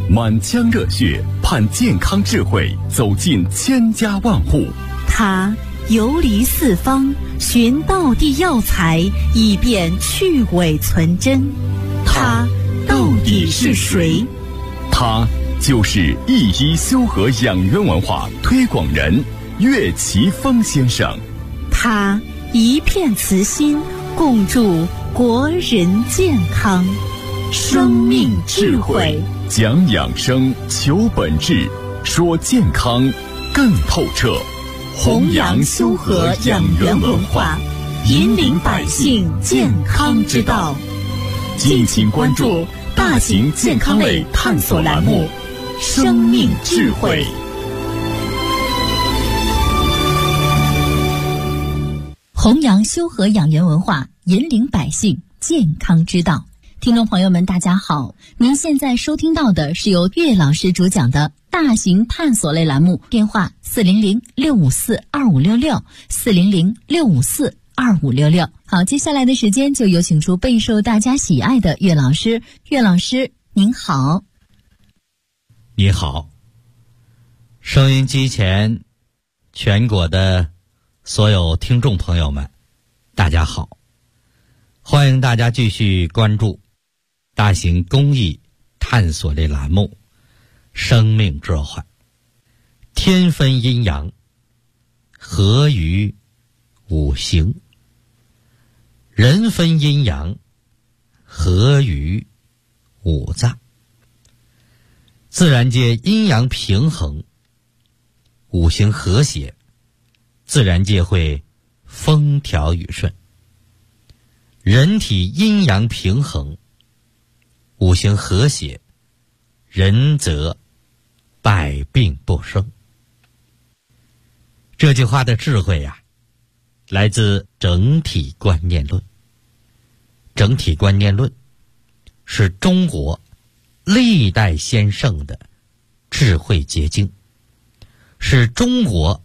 满腔热血盼健康智慧走进千家万户。 他游离四方，寻道地药材，以便去伪存真。他到底是谁？ 他就是一医修和养元文化推广人岳奇峰先生。 他一片慈心，共筑国人健康。生命智慧， 讲养生，求本质，说健康更透彻。 弘扬修和养元文化，引领百姓健康之道。敬请关注大型健康类探索栏目《生命智慧》。弘扬修和养元文化，引领百姓健康之道。听众朋友们，大家好，您现在收听到的是由岳老师主讲的大型探索类栏目，电话400-654-2566，400-654-2566。好，接下来的时间就有请出备受大家喜爱的岳老师。岳老师您好。 你好，收音机前全国的所有听众朋友们，大家好，欢迎大家继续关注大型公益探索类栏目生命智慧。天分阴阳，合于五行；人分阴阳，合于五脏。自然界阴阳平衡，五行和谐，自然界会风调雨顺。人体阴阳平衡，五行和谐，人则百病不生。这句话的智慧呀，来自整体观念论。整体观念论是中国历代先圣的智慧结晶，是中国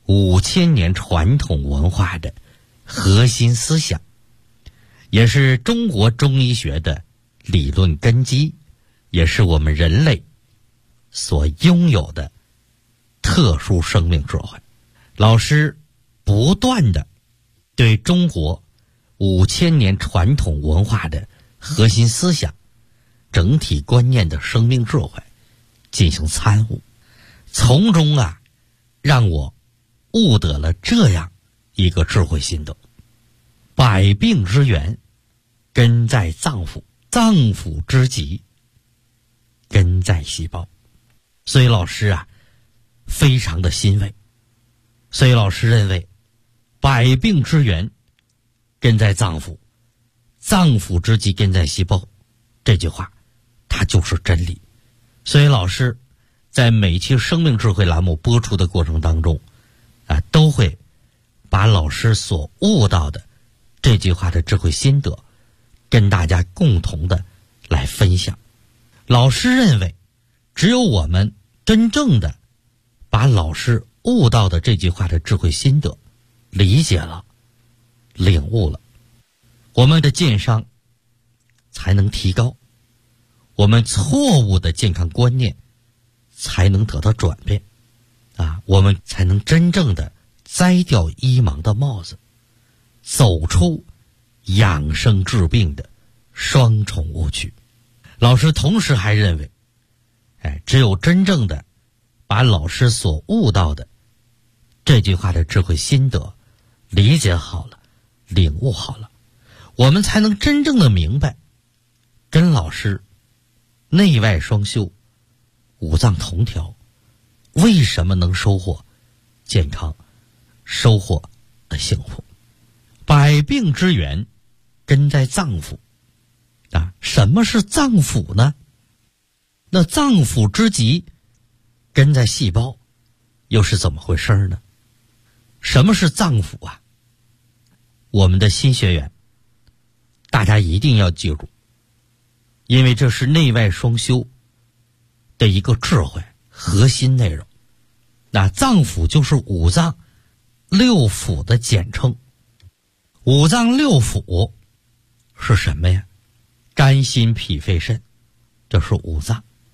5000年传统文化的核心思想，也是中国中医学的理论根基，也是我们人类所拥有的特殊生命智慧。老师不断的对中国5000年传统文化的核心思想、整体观念的生命智慧进行参悟，从中让我悟得了这样一个智慧心得：百病之源根在脏腑，脏腑之疾根在细胞。所以老师非常的欣慰。所以老师认为，百病之源根在脏腑，脏腑之疾根在细胞，这句话它就是真理。所以老师在每期生命智慧栏目播出的过程当中都会把老师所悟到的这句话的智慧心得跟大家共同的来分享。老师认为，只有我们真正的把老师悟到的这句话的智慧心得理解了、领悟了，我们的健康才能提高，我们错误的健康观念才能得到转变我们才能真正的摘掉医盲的帽子，走出养生治病的双重误区。老师同时还认为，只有真正的把老师所悟到的这句话的智慧心得理解好了、领悟好了，我们才能真正的明白，跟老师内外双修、五脏同调，为什么能收获健康、收获幸福。百病之源根在脏腑什么是脏腑呢？那脏腑之疾根在细胞，又是怎么回事呢？什么是脏腑我们的新学员大家一定要记住，因为这是内外双修的一个智慧核心内容。脏腑就是五脏六腑的简称。五脏六腑是什么呀？肝心脾肺肾，这是五脏。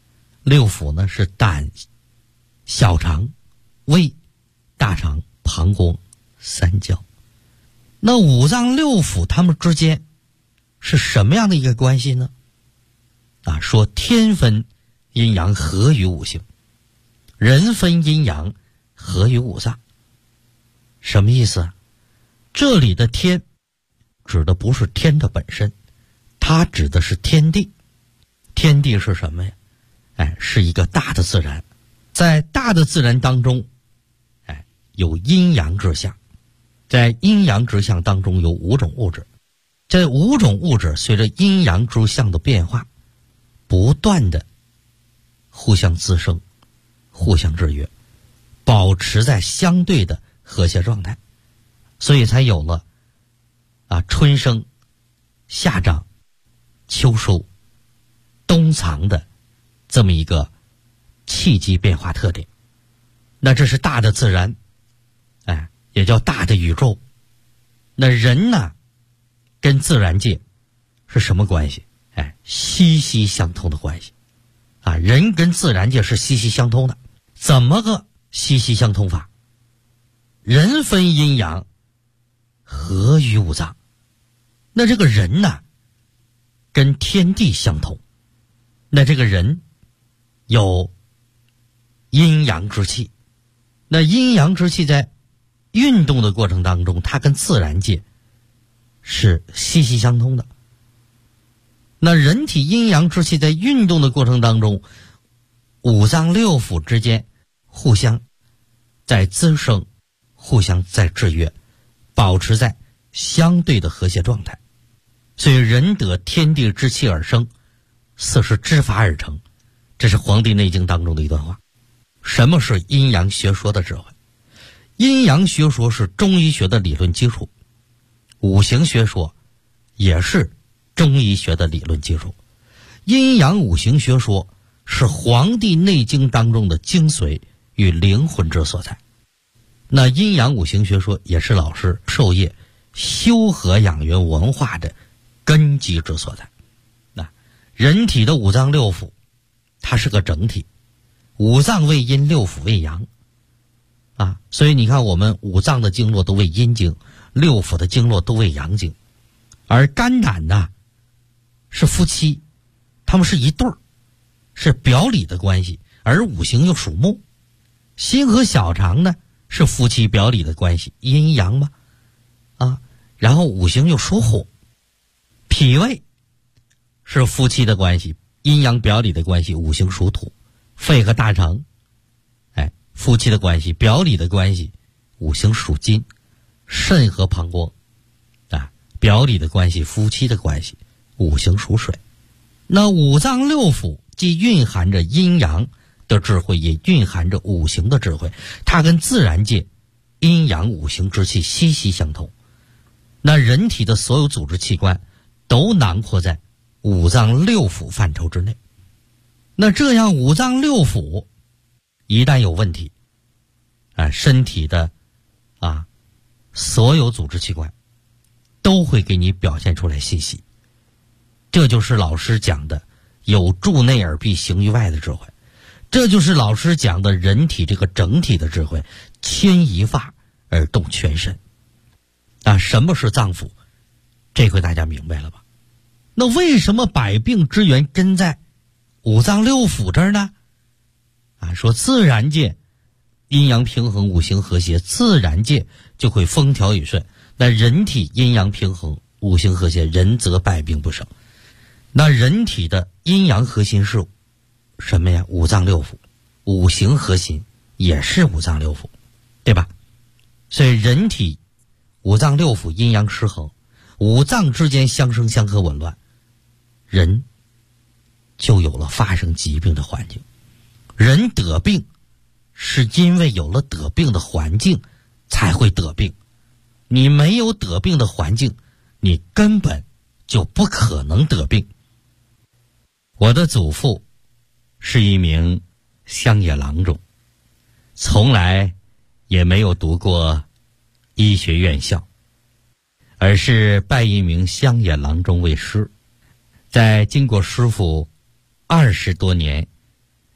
六腑呢是胆、小肠、胃、大肠、膀胱、三焦。那五脏六腑它们之间是什么样的一个关系呢？说天分阴阳合于五行，人分阴阳合于五脏。什么意思啊？这里的天指的不是天的本身，它指的是天地。天地是什么呀？是一个大的自然。在大的自然当中，有阴阳之象。在阴阳之象当中有5种物质，这5种物质随着阴阳之象的变化，不断的互相滋生，互相制约，保持在相对的和谐状态，所以才有了春生、夏长、秋收、冬藏的这么一个气机变化特点。那这是大的自然，也叫大的宇宙。那人呢，跟自然界是什么关系？息息相通的关系。人跟自然界是息息相通的。怎么个息息相通法？人分阴阳，合于五脏。那这个人呢，跟天地相通。那这个人有阴阳之气。那阴阳之气在运动的过程当中，它跟自然界是息息相通的。那人体阴阳之气在运动的过程当中，五脏六腑之间互相在滋生，互相在制约，保持在相对的和谐状态。所以人得天地之气而生，四时之法而成。这是《黄帝内经》当中的一段话。什么是阴阳学说的智慧？阴阳学说是中医学的理论基础，五行学说也是中医学的理论基础。阴阳五行学说是《黄帝内经》当中的精髓与灵魂之所在。那阴阳五行学说也是老师授业修和养元文化的根基之所在。那人体的五脏六腑它是个整体，五脏为阴，六腑为阳。所以你看我们五脏的经络都为阴经，六腑的经络都为阳经。而肝胆呢是夫妻，他们是一对儿，是表里的关系。而五行又属木，心和小肠呢是夫妻表里的关系，阴阳嘛。然后五行又属火，脾胃是夫妻的关系，阴阳表里的关系，五行属土。肺和大肠夫妻的关系，表里的关系，五行属金。肾和膀胱表里的关系，夫妻的关系，五行属水。那五脏六腑既蕴含着阴阳的智慧，也蕴含着五行的智慧，它跟自然界阴阳五行之气息息相通。那人体的所有组织器官都囊括在五脏六腑范畴之内。那这样五脏六腑一旦有问题，身体的所有组织器官都会给你表现出来信息。这就是老师讲的有助内而必行于外的智慧，这就是老师讲的人体这个整体的智慧，牵一发而动全身。什么是脏腑？这回大家明白了吧？那为什么百病之源根在五脏六腑这儿呢？说自然界阴阳平衡，五行和谐，自然界就会风调雨顺。那人体阴阳平衡，五行和谐，人则百病不生。那人体的阴阳核心是什么呀？五脏六腑。五行核心也是五脏六腑，对吧？所以人体五脏六腑阴阳失衡，五脏之间相生相克紊乱，人就有了发生疾病的环境。人得病是因为有了得病的环境才会得病，你没有得病的环境，你根本就不可能得病。我的祖父是一名乡野郎中，从来也没有读过医学院校，而是拜一名乡野郎中为师。在经过师傅20多年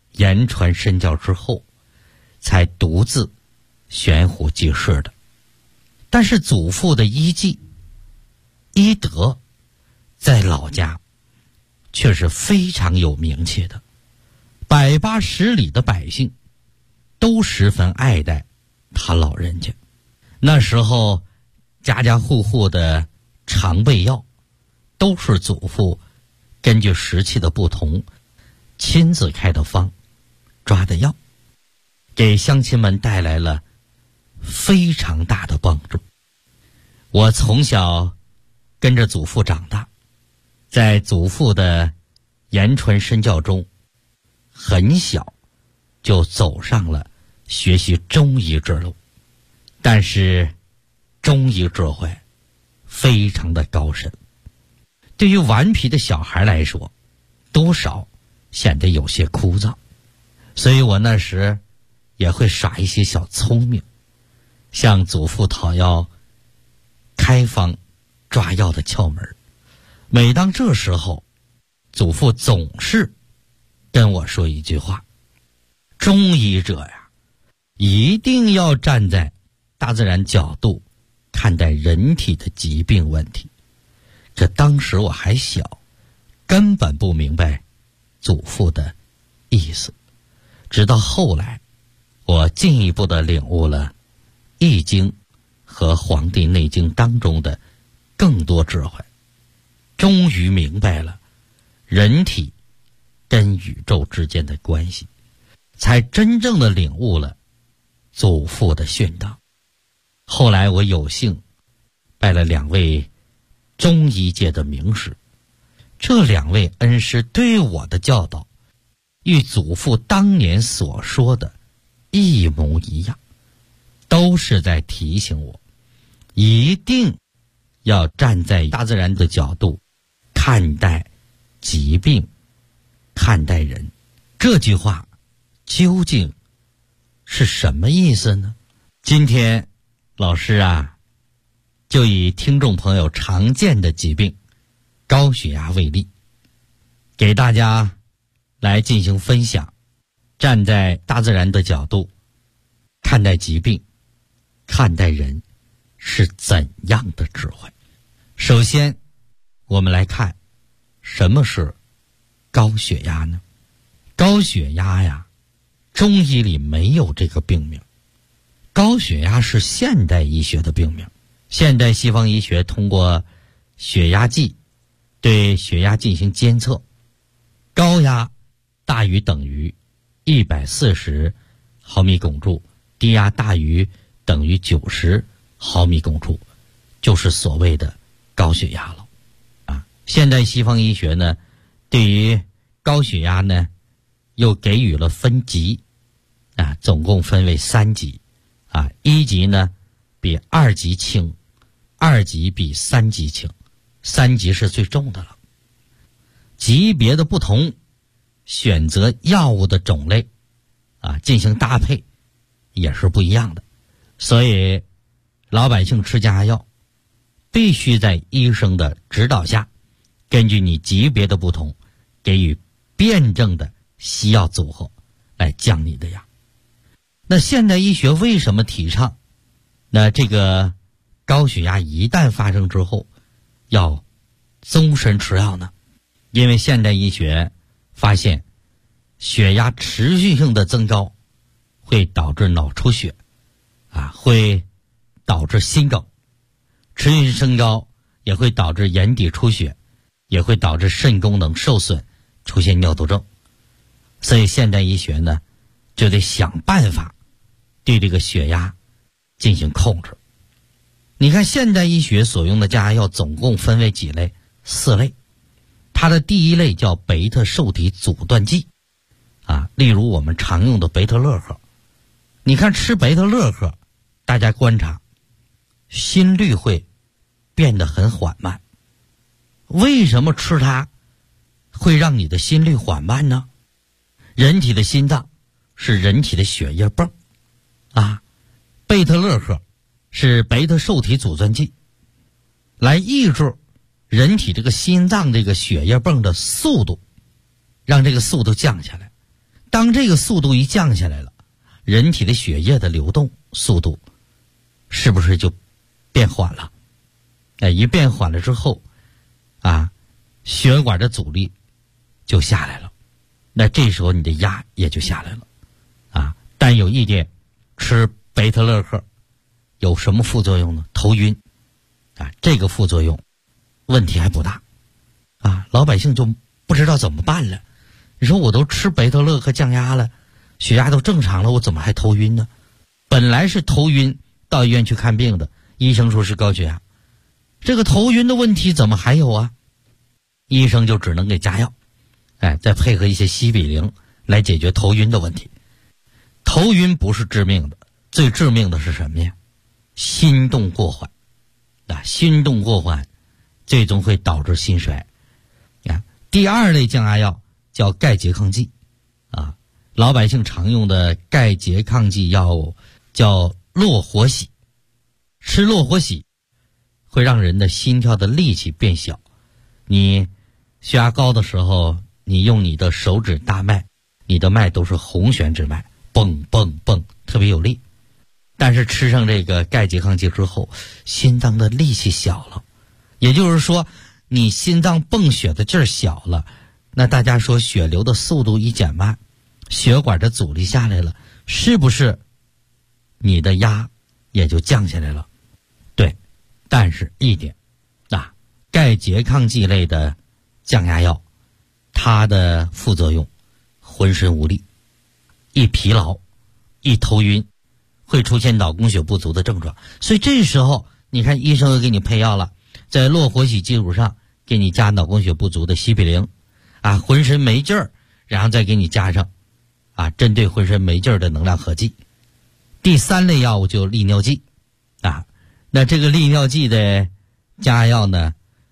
言传身教之后，才独自悬壶济世的。但是祖父的医技、医德，在老家却是非常有名气的，百八十里的百姓都十分爱戴他老人家。那时候家家户户的常备药都是祖父根据时期的不同亲自开的方抓的药，给乡亲们带来了非常大的帮助。我从小跟着祖父长大，在祖父的言传身教中，很小就走上了学习中医之路。但是中医智慧非常的高深，对于顽皮的小孩来说，多少显得有些枯燥，所以我那时也会耍一些小聪明，向祖父讨要开方抓药的窍门。每当这时候，祖父总是跟我说一句话：中医者呀，一定要站在大自然角度看待人体的疾病问题。这当时我还小，根本不明白祖父的意思。直到后来，我进一步的领悟了《易经》和《黄帝内经》当中的更多智慧，终于明白了人体跟宇宙之间的关系，才真正的领悟了祖父的训导。后来我有幸拜了2位中医界的名师，这2位恩师对我的教导与祖父当年所说的一模一样，都是在提醒我一定要站在大自然的角度看待疾病，看待人。这句话究竟是什么意思呢？今天老师啊，就以听众朋友常见的疾病高血压为例，给大家来进行分享，站在大自然的角度看待疾病，看待人是怎样的智慧。首先我们来看什么是高血压呢？高血压呀，中医里没有这个病名，高血压是现代医学的病名。现代西方医学通过血压计对血压进行监测，高压大于等于140毫米汞柱，低压大于等于90毫米汞柱，就是所谓的高血压了。现代西方医学呢，对于高血压呢，又给予了分级，总共分为3级。1级呢比2级轻，2级比3级轻，3级是最重的了。级别的不同，选择药物的种类进行搭配也是不一样的。所以老百姓吃降压药必须在医生的指导下，根据你级别的不同，给予辩证的西药组合来降你的压。那现代医学为什么提倡那这个高血压一旦发生之后要终身吃药呢？因为现代医学发现血压持续性的增高会导致脑出血，会导致心梗，持续升高也会导致眼底出血，也会导致肾功能受损，出现尿毒症。所以现代医学呢，就得想办法对这个血压进行控制。你看现代医学所用的降压药总共分为几类？4类。它的第一类叫贝塔受体阻断剂，例如我们常用的贝特乐克。你看吃贝特乐克，大家观察，心率会变得很缓慢。为什么吃它会让你的心率缓慢呢？人体的心脏是人体的血液泵贝特乐克是贝塔受体阻断剂，来抑制人体这个心脏这个血液泵的速度，让这个速度降下来。 当这个速度一降下来了，人体的血液的流动速度是不是就变缓了？一变缓了之后血管的阻力就下来了，那这时候你的压也就下来了但有一点，吃贝特勒克有什么副作用呢？头晕这个副作用问题还不大老百姓就不知道怎么办了。你说我都吃贝特勒克降压了，血压都正常了，我怎么还头晕呢？本来是头晕到医院去看病的，医生说是高血压，这个头晕的问题怎么还有啊？医生就只能给加药，再配合一些西比灵来解决头晕的问题。头晕不是致命的，最致命的是什么呀？心动过缓心动过缓最终会导致心衰第二类降压药叫钙拮抗剂老百姓常用的钙拮抗剂药物叫络活喜。吃络活喜会让人的心跳的力气变小，你血压高的时候，你用你的手指大脉，你的脉都是红弦之脉，蹦蹦蹦，特别有力。但是吃上这个钙拮抗剂之后，心脏的力气小了，也就是说你心脏泵血的劲儿小了，那大家说血流的速度一减慢，血管的阻力下来了，是不是你的压也就降下来了？对，但是一点钙拮抗剂类的降压药，它的副作用浑身无力，一疲劳一头晕，会出现脑供血不足的症状。所以这时候你看医生又给你配药了，在络活喜基础上给你加脑供血不足的西比灵浑身没劲儿，然后再给你加上针对浑身没劲儿的能量合剂。第三类药物就利尿剂那这个利尿剂的降压药呢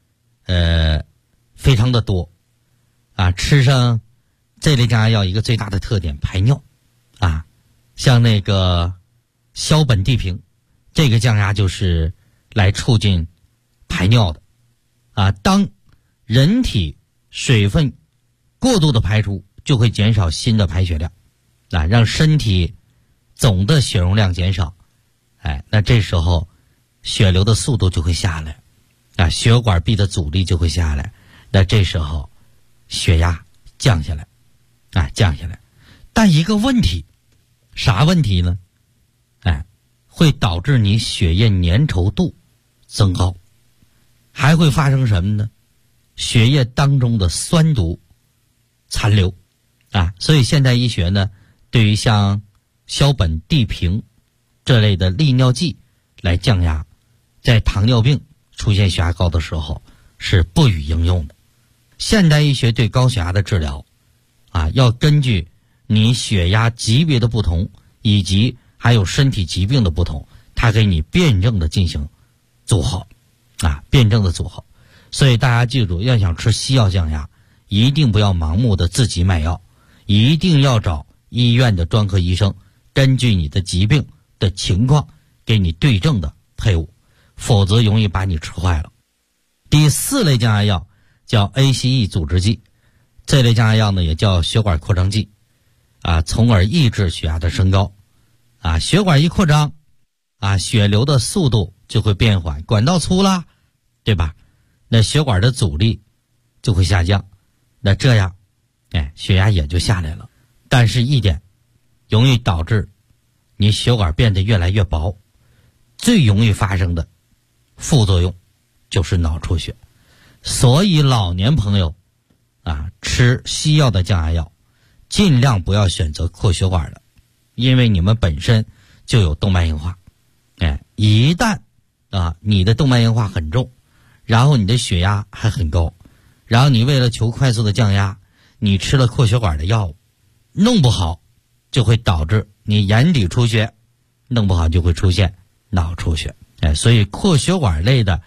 非常的多吃上这类降压药一个最大的特点，排尿像那个硝苯地平这个降压就是来促进排尿的当人体水分过度的排出，就会减少新的排血量让身体总的血容量减少那这时候血流的速度就会下来血管壁的阻力就会下来，那这时候血压降下来降下来。但一个问题，啥问题呢？会导致你血液粘稠度增高，还会发生什么呢？血液当中的酸毒残留所以现代医学呢，对于像硝苯地平这类的利尿剂来降压，在糖尿病出现血压高的时候是不予应用的。现代医学对高血压的治疗要根据你血压级别的不同，以及还有身体疾病的不同，它给你辩证的进行组合辩证的组合。所以大家记住，要想吃西药降压，一定不要盲目的自己买药，一定要找医院的专科医生，根据你的疾病的情况给你对症的配伍，否则容易把你吃坏了。第四类降压药叫 ACE 阻滞剂，这类降压药呢也叫血管扩张剂从而抑制血压的升高血管一扩张血流的速度就会变缓，管道粗了，对吧？那血管的阻力就会下降，那这样血压也就下来了。但是一点，容易导致你血管变得越来越薄，最容易发生的副作用就是脑出血。所以老年朋友吃西药的降压药尽量不要选择扩血管的，因为你们本身就有动脉硬化一旦你的动脉硬化很重，然后你的血压还很高，然后你为了求快速的降压，你吃了扩血管的药物，弄不好就会导致你眼底出血，弄不好就会出现脑出血所以扩血管类的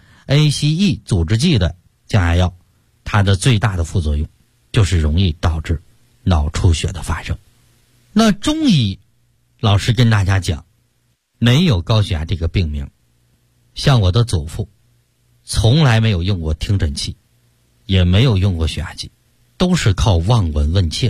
ACE 阻滞剂的降压药，它的最大的副作用就是容易导致脑出血的发生。那中医老师跟大家讲，没有高血压这个病名，像我的祖父从来没有用过听诊器，也没有用过血压计，都是靠望闻问切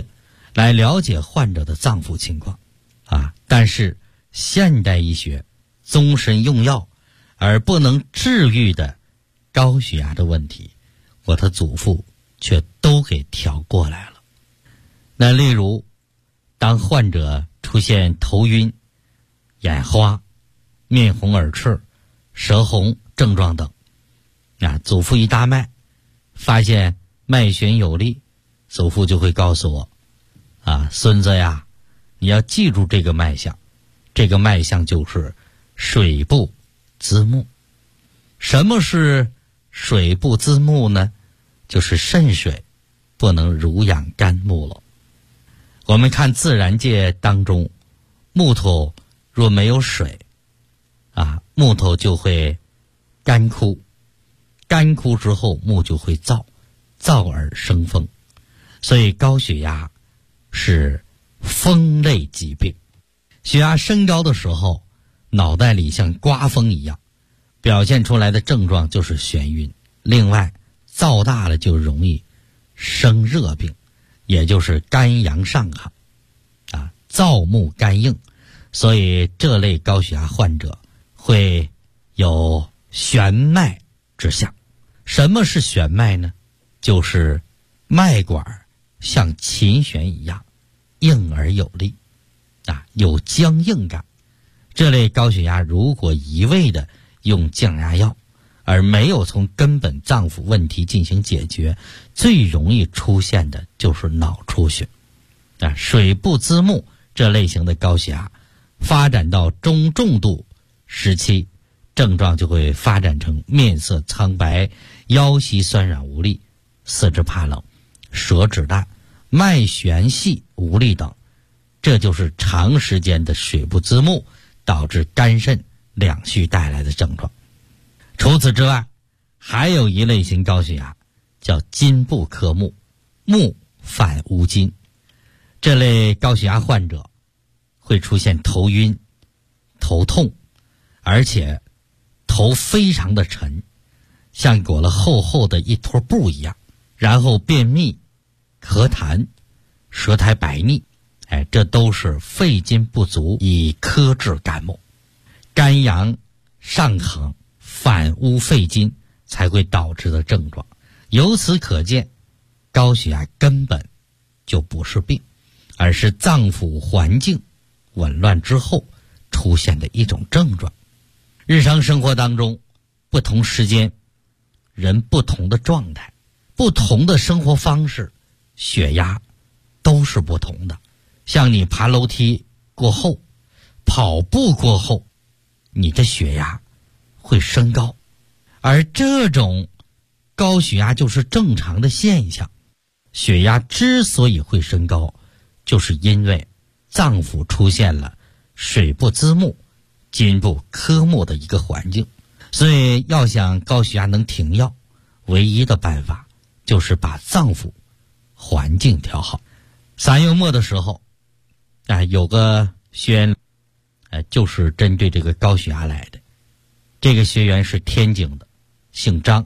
来了解患者的脏腑情况但是现代医学终身用药而不能治愈的高血压的问题，我的祖父却都给调过来了。那例如当患者出现头晕、眼花、面红耳赤、舌红症状等，祖父一搭脉发现脉弦有力，祖父就会告诉我孙子呀，你要记住这个脉象，这个脉象就是水不滋木。什么是水不滋木呢？就是肾水不能濡养肝木了。我们看自然界当中，木头若没有水木头就会干枯，干枯之后木就会燥，燥而生风。所以高血压是风类疾病。血压升高的时候，脑袋里像刮风一样，表现出来的症状就是眩晕。另外燥大了就容易生热病，也就是肝阳上亢燥木肝硬。所以这类高血压患者会有悬脉之象。什么是悬脉呢？就是脉管像琴弦一样硬而有力有僵硬感。这类高血压如果一味的用降压药而没有从根本脏腑问题进行解决，最容易出现的就是脑出血水不滋木这类型的高血压发展到中重度时期，症状就会发展成面色苍白、腰膝酸软无力、四肢怕冷、舌质淡、脉弦细无力等。这就是长时间的水不滋木导致肝肾两虚带来的症状。除此之外，还有一类型高血压叫筋不克木，木反无筋。这类高血压患者会出现头晕、头痛，而且头非常的沉，像裹了厚厚的一坨布一样，然后便秘、咳痰、舌苔白腻，这都是肺筋不足以克制肝木，肝阳上亢反污肺筋才会导致的症状。由此可见，高血压根本就不是病，而是脏腑环境紊乱之后出现的一种症状。日常生活当中，不同时间人不同的状态，不同的生活方式，血压都是不同的。像你爬楼梯过后，跑步过后，你的血压会升高，而这种高血压就是正常的现象。血压之所以会升高，就是因为脏腑出现了水不滋木、筋不克木的一个环境。所以要想高血压能停药，唯一的办法就是把脏腑环境调好。3月末的时候有个学员就是针对这个高血压来的。这个学员是天津的，姓张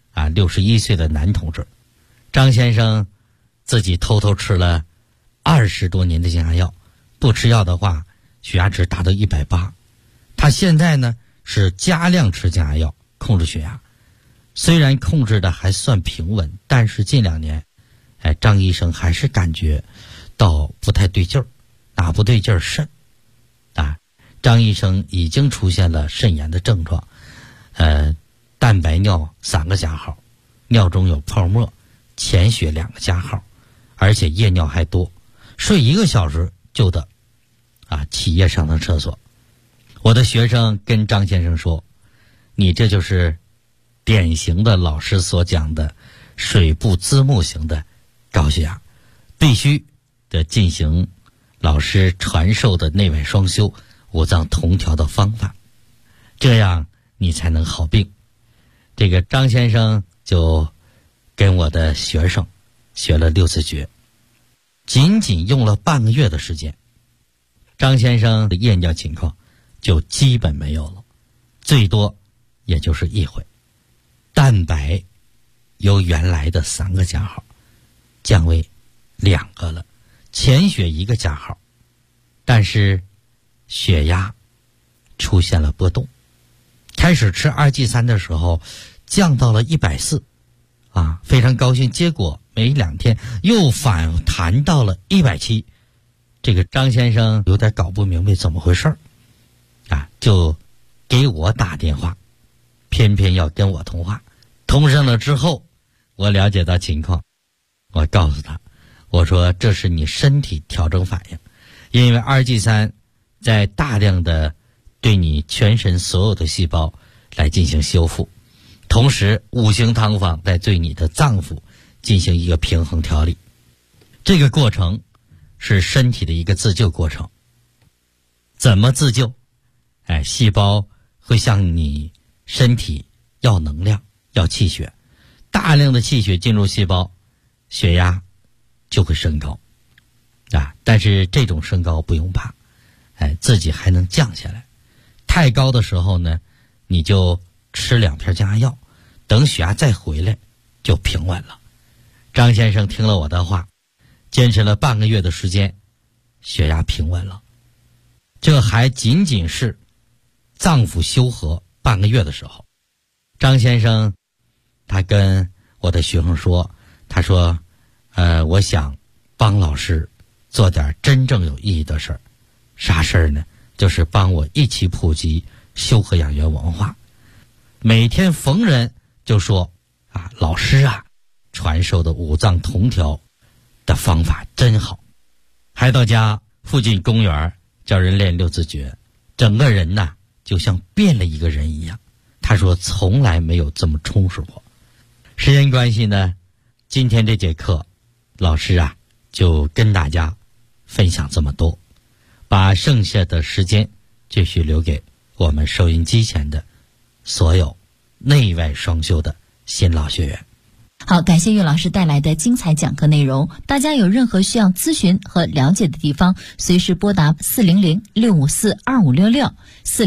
61岁的男同志。张先生自己偷偷吃了20多年的降压药，不吃药的话血压值达到180。他现在呢是加量吃降压药控制血压，虽然控制的还算平稳，但是近2年张医生还是感觉到不太对劲儿。哪不对劲儿？肾张医生已经出现了肾炎的症状，蛋白尿3个加号，尿中有泡沫，潜血2个加号，而且夜尿还多，睡1个小时就得起夜上趟厕所。我的学生跟张先生说，你这就是典型的老师所讲的水不滋木型的高血压，必须得进行老师传授的内外双修、五脏同调的方法，这样你才能好病。这个张先生就跟我的学生学了6次诀，仅仅用了半个月的时间，张先生的夜尿情况就基本没有了，最多也就是1回。蛋白由原来的3个加号降为2个了， 潜血一个加号，但是血压出现了波动。开始吃2G3的时候降到了140啊，非常高兴。结果没2天又反弹到了170。这个张先生有点搞不明白怎么回事啊，就给我打电话，偏偏要跟我通话。通上了之后，我了解到情况，我告诉他，我说这是你身体调整反应，因为2G3在大量的对你全身所有的细胞来进行修复，同时5行汤方在对你的脏腑进行一个平衡调理。这个过程是身体的一个自救过程。怎么自救？细胞会向你身体要能量，要气血，大量的气血进入细胞，血压就会升高啊。但是这种升高不用怕，自己还能降下来。太高的时候呢，你就吃2片降压药，等血压再回来就平稳了。张先生听了我的话，坚持了半个月的时间，血压平稳了。这还仅仅是脏腑修和半个月的时候。张先生他跟我的学生说，他说我想帮老师做点真正有意义的事儿。啥事儿呢？就是帮我一起普及修和养元文化。每天逢人就说啊，老师啊，传授的五脏同调的方法真好。还到家附近公园教人练6字诀，整个人呐就像变了一个人一样。他说从来没有这么充实过。时间关系呢，今天这节课老师啊就跟大家分享这么多，把剩下的时间继续留给我们收音机前的所有内外双修的新老学员。 好，感谢岳老师带来的精彩讲课内容。大家有任何需要咨询和了解的地方，随时拨打400-654-2566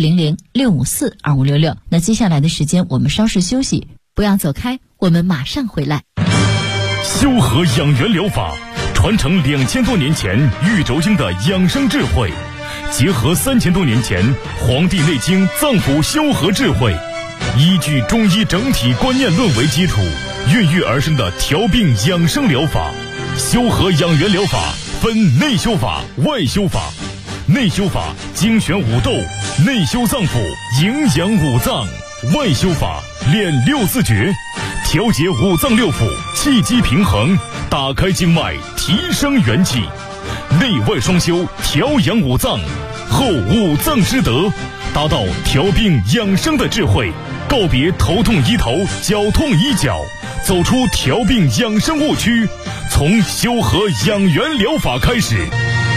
400-654-2566。那接下来的时间我们稍事休息，不要走开，我们马上回来。 修和养元疗法传承2000多年前玉轴经的养生智慧，结合3000多年前《黄帝内经》脏腑修和智慧，依据中医整体观念论为基础，孕育而生的调病养生疗法。修和养元疗法分内修法、外修法。内修法精选五斗，内修脏腑，营养五脏；外修法练6字诀，调节五脏六腑，气机平衡，打开经脉，提升元气。内外双修，调养五脏，后五脏之德，达到调病养生的智慧，告别头痛医头，脚痛医脚，走出调病养生误区，从修和养元疗法开始。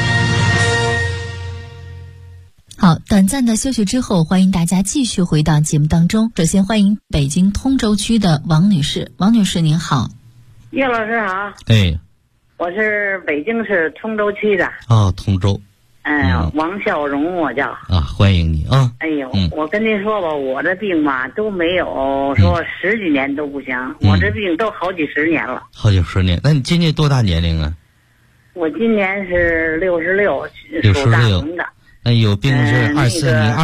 好，短暂的休息之后，欢迎大家继续回到节目当中。首先欢迎北京通州区的王女士。王女士您好。 岳老师好。我是北京市通州区的。 通州。 王孝荣我叫。 欢迎你啊。 我跟您说吧，我这病嘛都没有说10几年都不行，我这病都好几十年了。 好几十年？那你今年多大年龄啊？ 我今年是66，属大龙的。 那有病是24年。